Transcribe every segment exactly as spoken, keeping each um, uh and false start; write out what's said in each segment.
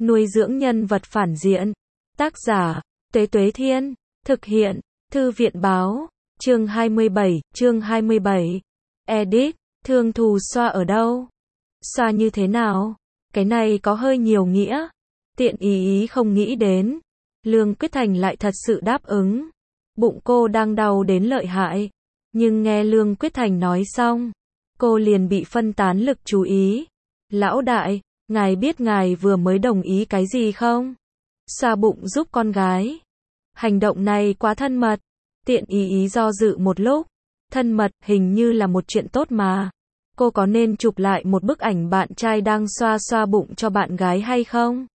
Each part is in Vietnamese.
Nuôi dưỡng nhân vật phản diện. Tác giả, Tuế Tuế Thiên. Thực hiện, Thư viện Báo. Chương hai mươi bảy, chương hai mươi bảy. Edit, Thương thù xoa ở đâu? Xoa như thế nào? Cái này có hơi nhiều nghĩa. Tiện ý ý không nghĩ đến. Lương Quyết Thành lại thật sự đáp ứng. Bụng cô đang đau đến lợi hại. Nhưng nghe Lương Quyết Thành nói xong, cô liền bị phân tán lực chú ý. Lão đại, ngài biết ngài vừa mới đồng ý cái gì không? Xoa bụng giúp con gái. Hành động này quá thân mật. Tiện ý ý do dự một lúc. Thân mật, hình như là một chuyện tốt mà. Cô có nên chụp lại một bức ảnh bạn trai đang xoa xoa bụng cho bạn gái hay không?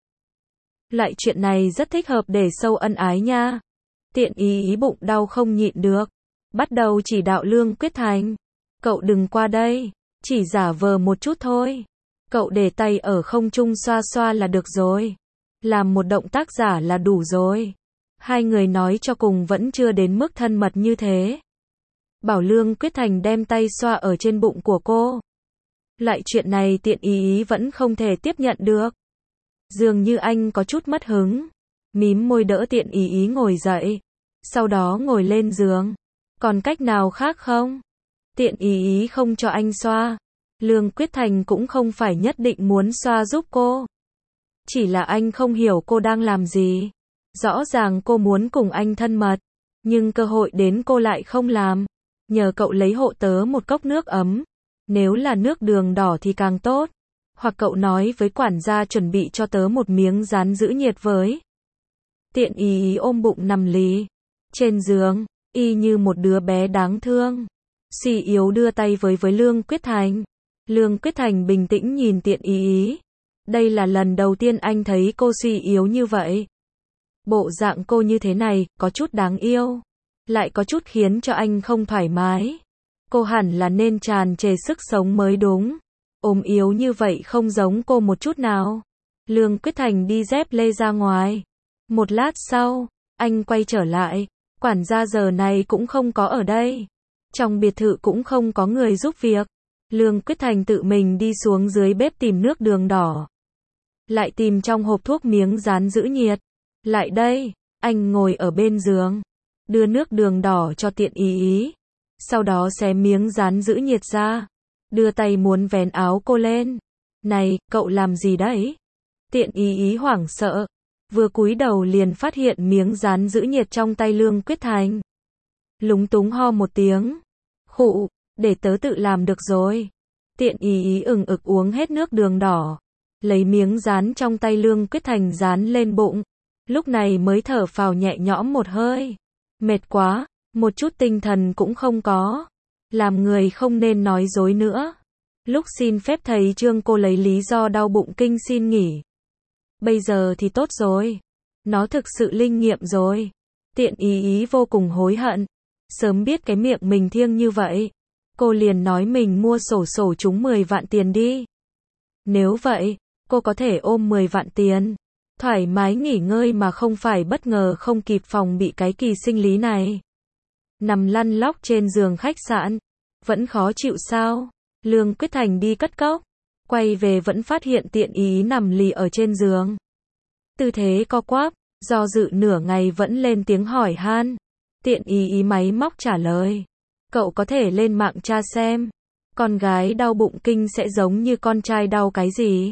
Lại chuyện này rất thích hợp để sâu ân ái nha. Tiện ý ý bụng đau không nhịn được. Bắt đầu chỉ đạo Lương Quyết Thành. Cậu đừng qua đây. Chỉ giả vờ một chút thôi. Cậu để tay ở không trung xoa xoa là được rồi. Làm một động tác giả là đủ rồi. Hai người nói cho cùng vẫn chưa đến mức thân mật như thế. Bảo Lương Quyết Thành đem tay xoa ở trên bụng của cô. Lại chuyện này tiện ý ý vẫn không thể tiếp nhận được. Dường như anh có chút mất hứng. Mím môi đỡ tiện ý ý ngồi dậy. Sau đó ngồi lên giường. Còn cách nào khác không? Tiện ý ý không cho anh xoa. Lương Quyết Thành cũng không phải nhất định muốn xoa giúp cô. Chỉ là anh không hiểu cô đang làm gì. Rõ ràng cô muốn cùng anh thân mật. Nhưng cơ hội đến cô lại không làm. Nhờ cậu lấy hộ tớ một cốc nước ấm. Nếu là nước đường đỏ thì càng tốt. Hoặc cậu nói với quản gia chuẩn bị cho tớ một miếng rán giữ nhiệt với. Tiện ý ý ôm bụng nằm lì. Trên giường, y như một đứa bé đáng thương. Suy yếu đưa tay với với Lương Quyết Thành. Lương Quyết Thành bình tĩnh nhìn tiện ý ý. Đây là lần đầu tiên anh thấy cô suy yếu như vậy. Bộ dạng cô như thế này, có chút đáng yêu. Lại có chút khiến cho anh không thoải mái. Cô hẳn là nên tràn trề sức sống mới đúng. Ốm yếu như vậy không giống cô một chút nào. Lương Quyết Thành đi dép lê ra ngoài. Một lát sau, anh quay trở lại. Quản gia giờ này cũng không có ở đây. Trong biệt thự cũng không có người giúp việc. Lương Quyết Thành tự mình đi xuống dưới bếp tìm nước đường đỏ. Lại tìm trong hộp thuốc miếng dán giữ nhiệt. Lại đây, anh ngồi ở bên giường. Đưa nước đường đỏ cho tiện ý ý. Sau đó xé miếng dán giữ nhiệt ra. Đưa tay muốn vén áo cô lên. Này, cậu làm gì đấy? Tiện ý ý hoảng sợ. Vừa cúi đầu liền phát hiện miếng dán giữ nhiệt trong tay Lương Quyết Thành. Lúng túng ho một tiếng. Khụ, để tớ tự làm được rồi. Tiện ý ý ừng ực uống hết nước đường đỏ. Lấy miếng dán trong tay Lương Quyết Thành dán lên bụng. Lúc này mới thở phào nhẹ nhõm một hơi. Mệt quá, một chút tinh thần cũng không có. Làm người không nên nói dối nữa. Lúc xin phép thầy Trương cô lấy lý do đau bụng kinh xin nghỉ. Bây giờ thì tốt rồi. Nó thực sự linh nghiệm rồi. Tiện ý ý vô cùng hối hận. Sớm biết cái miệng mình thiêng như vậy. Cô liền nói mình mua xổ xổ trúng mười vạn tiền đi. Nếu vậy, cô có thể ôm mười vạn tiền. Thoải mái nghỉ ngơi mà không phải bất ngờ không kịp phòng bị cái kỳ sinh lý này. Nằm lăn lóc trên giường khách sạn. Vẫn khó chịu sao? Lương Quyết Thành đi cất cốc. Quay về vẫn phát hiện tiện ý nằm lì ở trên giường. Tư thế co quắp, do dự nửa ngày vẫn lên tiếng hỏi han. Tiện ý ý máy móc trả lời. Cậu có thể lên mạng tra xem. Con gái đau bụng kinh sẽ giống như con trai đau cái gì?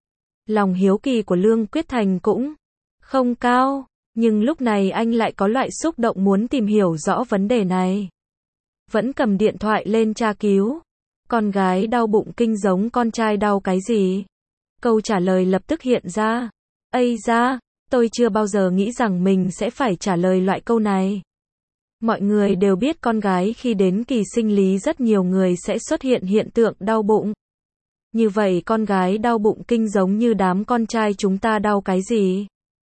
Lòng hiếu kỳ của Lương Quyết Thành cũng không cao. Nhưng lúc này anh lại có loại xúc động muốn tìm hiểu rõ vấn đề này. Vẫn cầm điện thoại lên tra cứu. Con gái đau bụng kinh giống con trai đau cái gì? Câu trả lời lập tức hiện ra. Ây da, tôi chưa bao giờ nghĩ rằng mình sẽ phải trả lời loại câu này. Mọi người đều biết con gái khi đến kỳ sinh lý rất nhiều người sẽ xuất hiện hiện tượng đau bụng. Như vậy con gái đau bụng kinh giống như đám con trai chúng ta đau cái gì?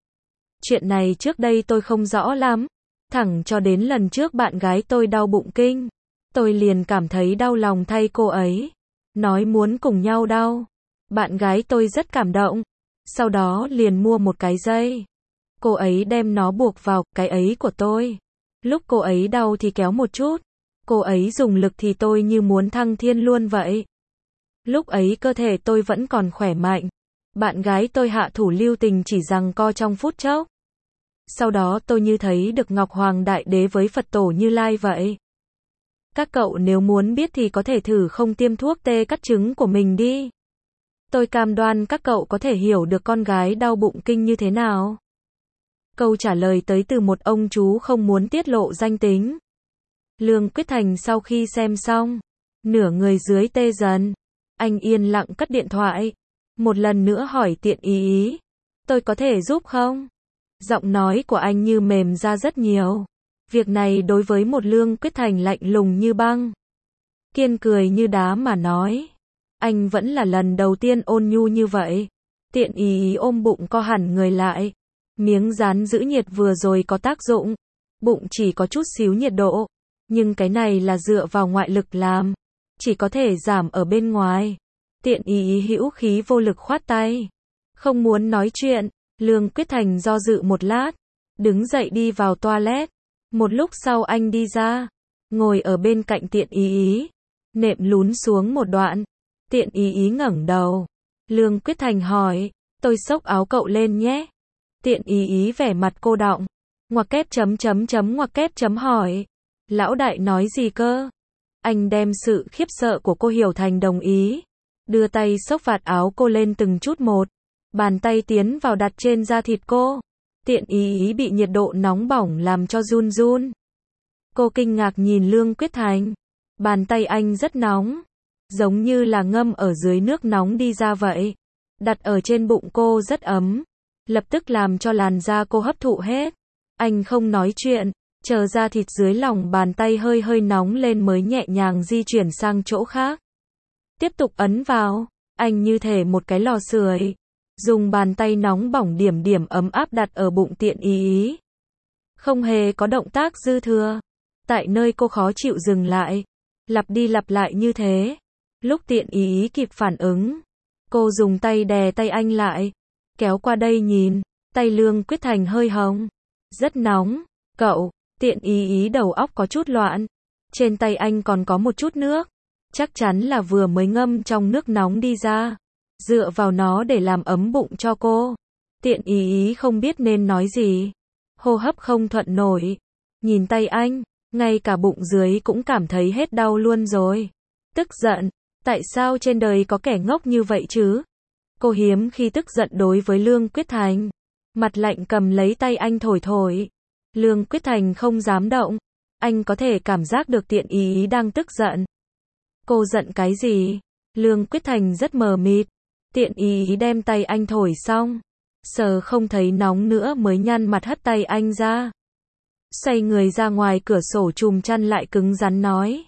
Chuyện này trước đây tôi không rõ lắm. Thẳng cho đến lần trước bạn gái tôi đau bụng kinh. Tôi liền cảm thấy đau lòng thay cô ấy. Nói muốn cùng nhau đau. Bạn gái tôi rất cảm động. Sau đó liền mua một cái dây. Cô ấy đem nó buộc vào cái ấy của tôi. Lúc cô ấy đau thì kéo một chút. Cô ấy dùng lực thì tôi như muốn thăng thiên luôn vậy. Lúc ấy cơ thể tôi vẫn còn khỏe mạnh. Bạn gái tôi hạ thủ lưu tình chỉ giằng co trong phút chốc. Sau đó tôi như thấy được Ngọc Hoàng Đại Đế với Phật Tổ Như Lai vậy. Các cậu nếu muốn biết thì có thể thử không tiêm thuốc tê cắt trứng của mình đi. Tôi cam đoan các cậu có thể hiểu được con gái đau bụng kinh như thế nào. Câu trả lời tới từ một ông chú không muốn tiết lộ danh tính. Lương Quyết Thành sau khi xem xong, nửa người dưới tê dần. Anh yên lặng cất điện thoại. Một lần nữa hỏi Tiện Ý Ý. Tôi có thể giúp không? Giọng nói của anh như mềm ra rất nhiều. Việc này đối với một Lương Quyết Thành lạnh lùng như băng. Kiên cười như đá mà nói. Anh vẫn là lần đầu tiên ôn nhu như vậy. Tiện Ý Ý ôm bụng co hẳn người lại. Miếng dán giữ nhiệt vừa rồi có tác dụng. Bụng chỉ có chút xíu nhiệt độ. Nhưng cái này là dựa vào ngoại lực làm. Chỉ có thể giảm ở bên ngoài. Tiện Ý Ý hữu khí vô lực khoát tay. Không muốn nói chuyện. Lương Quyết Thành do dự một lát. Đứng dậy đi vào toilet. Một lúc sau anh đi ra. Ngồi ở bên cạnh Tiện Ý Ý. Nệm lún xuống một đoạn. Tiện Ý Ý ngẩng đầu. Lương Quyết Thành hỏi. Tôi xốc áo cậu lên nhé. Tiện Ý Ý vẻ mặt cô đọng. Ngoặc kép chấm chấm chấm ngoặc kép chấm hỏi. Lão đại nói gì cơ? Anh đem sự khiếp sợ của cô hiểu thành đồng ý. Đưa tay xốc vạt áo cô lên từng chút một. Bàn tay tiến vào đặt trên da thịt cô. Tiện Ý Ý bị nhiệt độ nóng bỏng làm cho run run. Cô kinh ngạc nhìn Lương Quyết Thành. Bàn tay anh rất nóng. Giống như là ngâm ở dưới nước nóng đi ra vậy. Đặt ở trên bụng cô rất ấm. Lập tức làm cho làn da cô hấp thụ hết. Anh không nói chuyện. Chờ da thịt dưới lòng bàn tay hơi hơi nóng lên mới nhẹ nhàng di chuyển sang chỗ khác. Tiếp tục ấn vào. Anh như thể một cái lò sưởi. Dùng bàn tay nóng bỏng điểm điểm ấm áp đặt ở bụng Tiện Ý Ý. Không hề có động tác dư thừa. Tại nơi cô khó chịu dừng lại. Lặp đi lặp lại như thế. Lúc Tiện Ý Ý kịp phản ứng. Cô dùng tay đè tay anh lại. Kéo qua đây nhìn. Tay Lương Quyết Thành hơi hồng. Rất nóng. Cậu. Tiện Ý Ý đầu óc có chút loạn. Trên tay anh còn có một chút nước. Chắc chắn là vừa mới ngâm trong nước nóng đi ra. Dựa vào nó để làm ấm bụng cho cô. Tiện Ý Ý không biết nên nói gì. Hô hấp không thuận nổi. Nhìn tay anh. Ngay cả bụng dưới cũng cảm thấy hết đau luôn rồi. Tức giận. Tại sao trên đời có kẻ ngốc như vậy chứ? Cô hiếm khi tức giận đối với Lương Quyết Thành. Mặt lạnh cầm lấy tay anh thổi thổi. Lương Quyết Thành không dám động. Anh có thể cảm giác được Tiện Ý Ý đang tức giận. Cô giận cái gì? Lương Quyết Thành rất mờ mịt. Tiện Ý Ý đem tay anh thổi xong. Sờ không thấy nóng nữa mới nhăn mặt hất tay anh ra. Xoay người ra ngoài cửa sổ chùm chăn lại cứng rắn nói.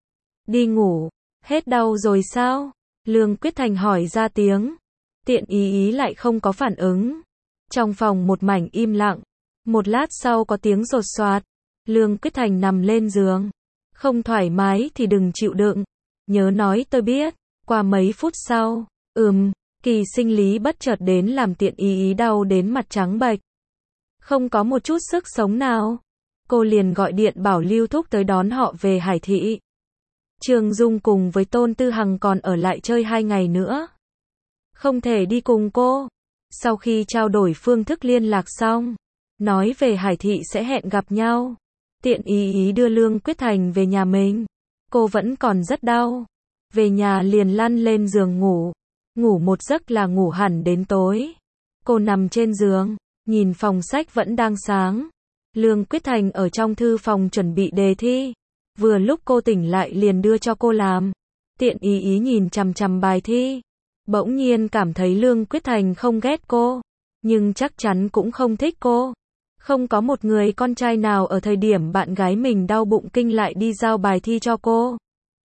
Đi ngủ. Hết đau rồi sao? Lương Quyết Thành hỏi ra tiếng. Tiện Ý Ý lại không có phản ứng. Trong phòng một mảnh im lặng. Một lát sau có tiếng rột soạt. Lương Quyết Thành nằm lên giường. Không thoải mái thì đừng chịu đựng. Nhớ nói tôi biết. Qua mấy phút sau. Ừm. Kỳ sinh lý bất chợt đến làm Tiện Ý Ý đau đến mặt trắng bệch. Không có một chút sức sống nào. Cô liền gọi điện bảo Lưu Thúc tới đón họ về Hải Thị. Trương Dung cùng với Tôn Tư Hằng còn ở lại chơi hai ngày nữa. Không thể đi cùng cô. Sau khi trao đổi phương thức liên lạc xong. Nói về Hải Thị sẽ hẹn gặp nhau. Tiện Ý Ý đưa Lương Quyết Thành về nhà mình. Cô vẫn còn rất đau. Về nhà liền lăn lên giường ngủ. Ngủ một giấc là ngủ hẳn đến tối. Cô nằm trên giường. Nhìn phòng sách vẫn đang sáng. Lương Quyết Thành ở trong thư phòng chuẩn bị đề thi. Vừa lúc cô tỉnh lại liền đưa cho cô làm. Tiện Ý Ý nhìn chằm chằm bài thi. Bỗng nhiên cảm thấy Lương Quyết Thành không ghét cô. Nhưng chắc chắn cũng không thích cô. Không có một người con trai nào ở thời điểm bạn gái mình đau bụng kinh lại đi giao bài thi cho cô.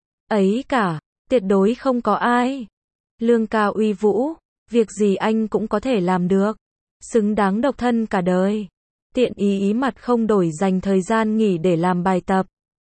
Ấy cả. Tuyệt đối không có ai. Lương ca uy vũ. Việc gì anh cũng có thể làm được. Xứng đáng độc thân cả đời. Tiện Ý Ý mặt không đổi dành thời gian nghỉ để làm bài tập.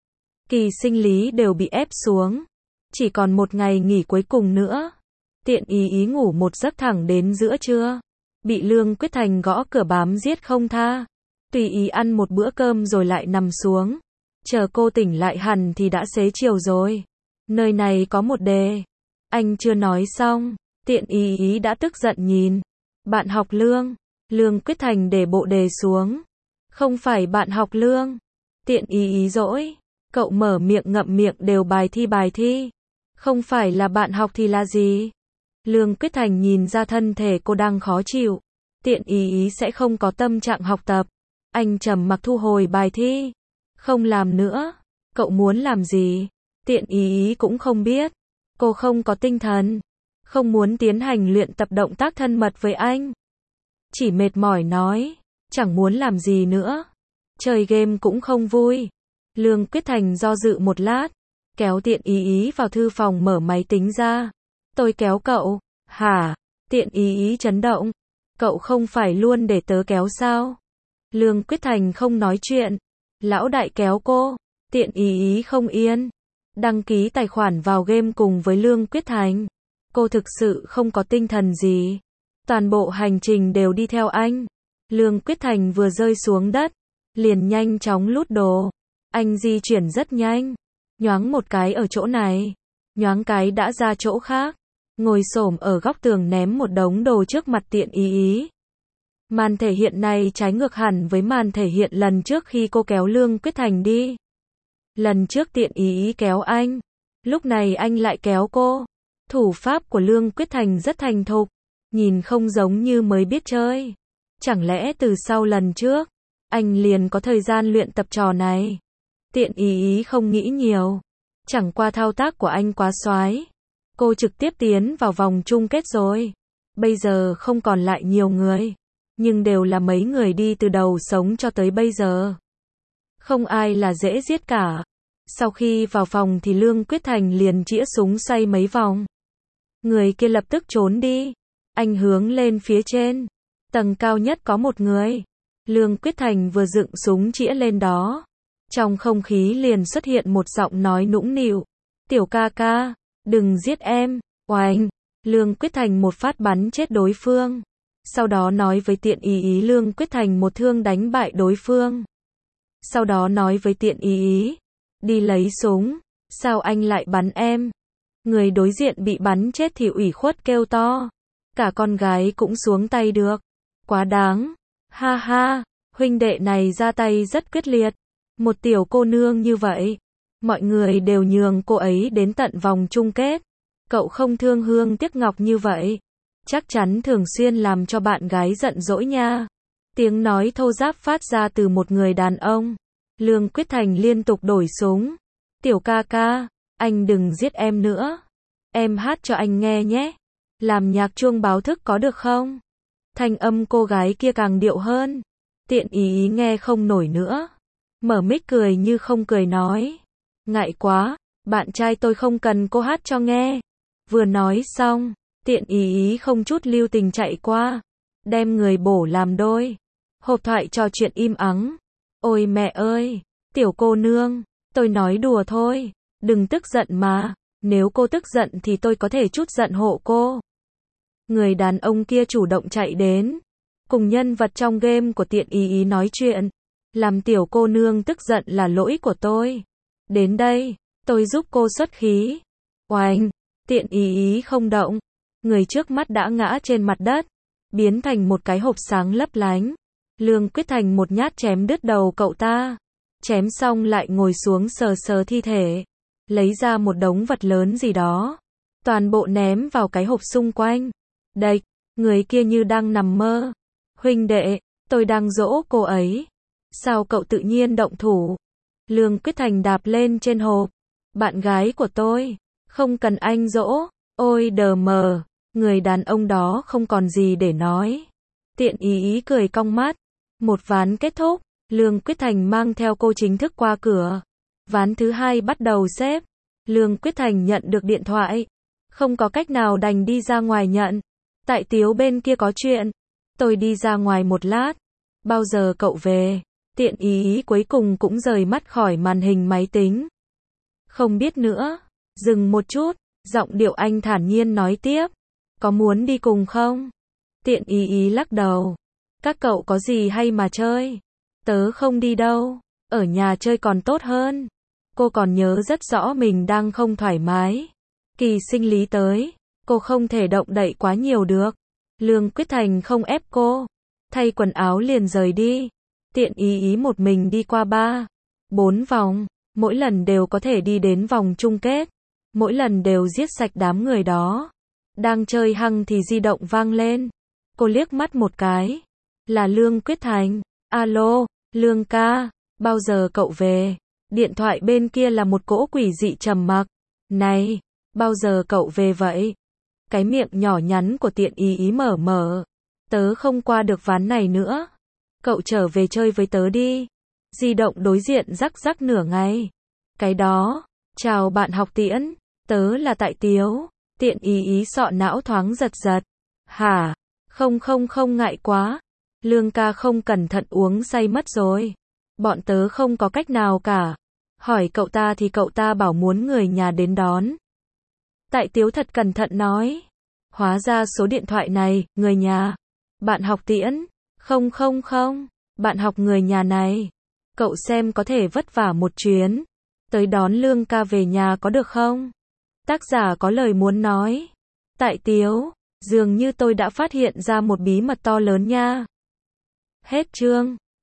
Kỳ sinh lý đều bị ép xuống. Chỉ còn một ngày nghỉ cuối cùng nữa. Tiện Ý Ý ngủ một giấc thẳng đến giữa trưa. Bị Lương Quyết Thành gõ cửa bám giết không tha. Tùy ý ăn một bữa cơm rồi lại nằm xuống. Chờ cô tỉnh lại hẳn thì đã xế chiều rồi. Nơi này có một đề. Anh chưa nói xong. Tiện ý ý đã tức giận nhìn. Bạn học Lương. Lương Quyết Thành để bộ đề xuống. Không phải bạn học Lương. Tiện ý ý dỗi. Cậu mở miệng ngậm miệng đều bài thi bài thi. Không phải là bạn học thì là gì? Lương Quyết Thành nhìn ra thân thể cô đang khó chịu. Tiện ý ý sẽ không có tâm trạng học tập. Anh trầm mặc thu hồi bài thi. Không làm nữa. Cậu muốn làm gì? Tiện ý ý cũng không biết. Cô không có tinh thần. Không muốn tiến hành luyện tập động tác thân mật với anh. Chỉ mệt mỏi nói. Chẳng muốn làm gì nữa. Chơi game cũng không vui. Lương Quyết Thành do dự một lát. Kéo tiện ý ý vào thư phòng mở máy tính ra. Tôi kéo cậu. Hả? Tiện ý ý chấn động. Cậu không phải luôn để tớ kéo sao? Lương Quyết Thành không nói chuyện. Lão đại kéo cô. Tiện ý ý không yên. Đăng ký tài khoản vào game cùng với Lương Quyết Thành. Cô thực sự không có tinh thần gì. Toàn bộ hành trình đều đi theo anh. Lương Quyết Thành vừa rơi xuống đất. Liền nhanh chóng lút đồ. Anh di chuyển rất nhanh. Nhoáng một cái ở chỗ này. Nhoáng cái đã ra chỗ khác. Ngồi xổm ở góc tường ném một đống đồ trước mặt tiện ý ý. Màn thể hiện này trái ngược hẳn với màn thể hiện lần trước khi cô kéo Lương Quyết Thành đi. Lần trước tiện ý ý kéo anh. Lúc này anh lại kéo cô. Thủ pháp của Lương Quyết Thành rất thành thục. Nhìn không giống như mới biết chơi. Chẳng lẽ từ sau lần trước, anh liền có thời gian luyện tập trò này. Tiện ý ý không nghĩ nhiều. Chẳng qua thao tác của anh quá xoái. Cô trực tiếp tiến vào vòng chung kết rồi. Bây giờ không còn lại nhiều người. Nhưng đều là mấy người đi từ đầu sống cho tới bây giờ. Không ai là dễ giết cả. Sau khi vào phòng thì Lương Quyết Thành liền chĩa súng xoay mấy vòng. Người kia lập tức trốn đi. Anh hướng lên phía trên. Tầng cao nhất có một người. Lương Quyết Thành vừa dựng súng chĩa lên đó. Trong không khí liền xuất hiện một giọng nói nũng nịu. Tiểu ca ca, đừng giết em. Oanh. Lương Quyết Thành một phát bắn chết đối phương. Sau đó nói với tiện ý ý Lương Quyết Thành một thương đánh bại đối phương. Sau đó nói với tiện ý ý. Đi lấy súng. Sao anh lại bắn em? Người đối diện bị bắn chết thì ủy khuất kêu to. Cả con gái cũng xuống tay được. Quá đáng. Ha ha. Huynh đệ này ra tay rất quyết liệt. Một tiểu cô nương như vậy. Mọi người đều nhường cô ấy đến tận vòng chung kết. Cậu không thương hương tiếc ngọc như vậy. Chắc chắn thường xuyên làm cho bạn gái giận dỗi nha. Tiếng nói thô ráp phát ra từ một người đàn ông. Lương Quyết Thành liên tục đổi súng. Tiểu ca ca, anh đừng giết em nữa. Em hát cho anh nghe nhé. Làm nhạc chuông báo thức có được không? Thanh âm cô gái kia càng điệu hơn. Tiện ý ý nghe không nổi nữa. Mở mic cười như không cười nói. Ngại quá, bạn trai tôi không cần cô hát cho nghe. Vừa nói xong, tiện ý ý không chút lưu tình chạy qua. Đem người bổ làm đôi. Hộp thoại trò chuyện im ắng. Ôi mẹ ơi, tiểu cô nương, tôi nói đùa thôi. Đừng tức giận mà. Nếu cô tức giận thì tôi có thể chút giận hộ cô. Người đàn ông kia chủ động chạy đến. Cùng nhân vật trong game của tiện ý ý nói chuyện. Làm tiểu cô nương tức giận là lỗi của tôi. Đến đây, tôi giúp cô xuất khí. Oanh, tiện ý ý không động. Người trước mắt đã ngã trên mặt đất. Biến thành một cái hộp sáng lấp lánh. Lương Quyết Thành một nhát chém đứt đầu cậu ta. Chém xong lại ngồi xuống sờ sờ thi thể. Lấy ra một đống vật lớn gì đó. Toàn bộ ném vào cái hộp xung quanh. Đệch, người kia như đang nằm mơ. Huynh đệ, tôi đang dỗ cô ấy. Sao cậu tự nhiên động thủ? Lương Quyết Thành đạp lên trên hộp. Bạn gái của tôi. Không cần anh dỗ. Ôi đờ mờ. Người đàn ông đó không còn gì để nói. Tiện ý ý cười cong mắt. Một ván kết thúc. Lương Quyết Thành mang theo cô chính thức qua cửa. Ván thứ hai bắt đầu xếp. Lương Quyết Thành nhận được điện thoại. Không có cách nào đành đi ra ngoài nhận. Tại Tiếu bên kia có chuyện. Tôi đi ra ngoài một lát. Bao giờ cậu về? Tiện ý ý cuối cùng cũng rời mắt khỏi màn hình máy tính. Không biết nữa. Dừng một chút. Giọng điệu anh thản nhiên nói tiếp. Có muốn đi cùng không? Tiện ý ý lắc đầu. Các cậu có gì hay mà chơi? Tớ không đi đâu. Ở nhà chơi còn tốt hơn. Cô còn nhớ rất rõ mình đang không thoải mái. Kỳ sinh lý tới. Cô không thể động đậy quá nhiều được. Lương Quyết Thành không ép cô. Thay quần áo liền rời đi. Tiện ý ý một mình đi qua ba, bốn vòng. Mỗi lần đều có thể đi đến vòng chung kết. Mỗi lần đều giết sạch đám người đó. Đang chơi hăng thì di động vang lên. Cô liếc mắt một cái. Là Lương Quyết Thành. Alo, Lương ca, bao giờ cậu về? Điện thoại bên kia là một cỗ quỷ dị trầm mặc. Này, bao giờ cậu về vậy? Cái miệng nhỏ nhắn của tiện ý ý mở mở. Tớ không qua được ván này nữa. Cậu trở về chơi với tớ đi. Di động đối diện rắc rắc nửa ngày. Cái đó, chào bạn học Tiễn, tớ là Tại Tiếu. Tiện ý ý sọ não thoáng giật giật. Hả? Không không không ngại quá. Lương ca không cẩn thận uống say mất rồi. Bọn tớ không có cách nào cả. Hỏi cậu ta thì cậu ta bảo muốn người nhà đến đón. Tại Tiếu thật cẩn thận nói. Hóa ra số điện thoại này, người nhà. Bạn học Tiễn. Không không không. Bạn học người nhà này. Cậu xem có thể vất vả một chuyến. Tới đón Lương ca về nhà có được không? Tác giả có lời muốn nói. Tại Tiếu. Dường như tôi đã phát hiện ra một bí mật to lớn nha. Hết chương.